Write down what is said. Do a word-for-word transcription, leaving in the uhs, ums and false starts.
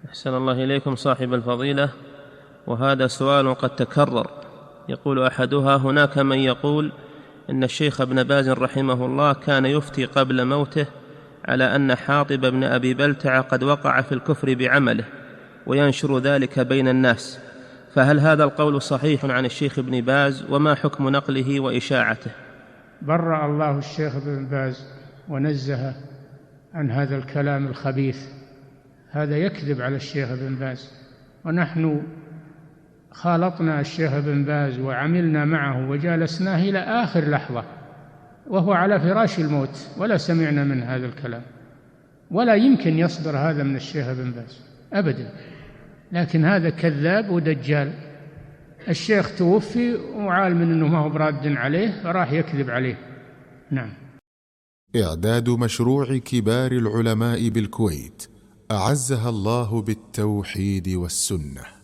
أحسن الله إليكم صاحب الفضيلة، وهذا سؤال قد تكرر. يقول أحدها: هناك من يقول إن الشيخ ابن باز رحمه الله كان يفتي قبل موته على أن حاطب بن أبي بلتع قد وقع في الكفر بعمله، وينشر ذلك بين الناس، فهل هذا القول صحيح عن الشيخ ابن باز؟ وما حكم نقله وإشاعته؟ برأ الله الشيخ ابن باز ونزه عن هذا الكلام الخبيث، هذا يكذب على الشيخ ابن باز، ونحن خالطنا الشيخ ابن باز وعملنا معه وجالسناه إلى آخر لحظة وهو على فراش الموت، ولا سمعنا من هذا الكلام، ولا يمكن يصدر هذا من الشيخ ابن باز أبدا. لكن هذا كذاب ودجال. الشيخ توفي وعالم أنه ما هو براد عليه، فراح يكذب عليه. نعم. إعداد مشروع كبار العلماء بالكويت أعزها الله بالتوحيد والسنة.